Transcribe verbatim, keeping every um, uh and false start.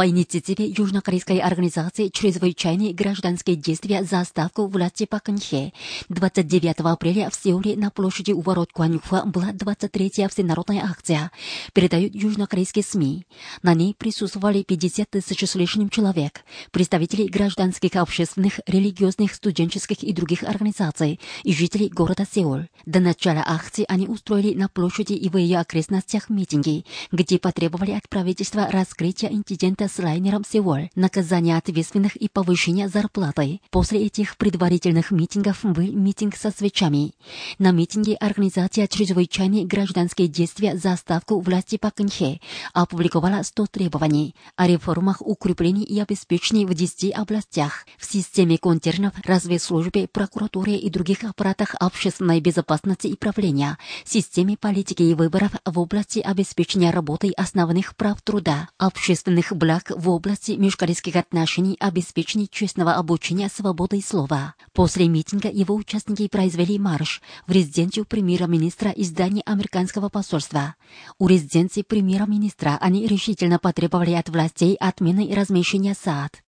По инициативе южнокорейской организации «Чрезвычайные гражданские действия за отставку власти Пак Кын Хе» двадцать девятого апреля в Сеуле на площади у ворот Куаньхуа была двадцать третья всенародная акция, передают южнокорейские СМИ. На ней присутствовали пятьдесят тысяч с лишним человек, представители гражданских, общественных, религиозных, студенческих и других организаций и жителей города Сеул. До начала акции они устроили на площади и в ее окрестностях митинги, где потребовали от правительства раскрытия инцидента с лайнером «Сеул», наказания ответственных и повышения зарплаты. После этих предварительных митингов был митинг со свечами. На митинге организация «Чрезвычайные гражданские действия за отставку власти Пак Кын Хе» опубликовала сто требований о реформах, укреплении и обеспечении в десяти областях в системе концернов, разведслужбе, прокуратуре и других аппаратах общественной безопасности и правления, системе политики и выборов в области обеспечения работы основных прав труда, общественных благ в области межкорейских отношений, обеспечения честного обучения, свободы слова. После митинга его участники произвели марш в резиденцию премьер-министра и здание американского посольства. У резиденции премьер-министра они решительно потребовали от властей отмены размещения САД.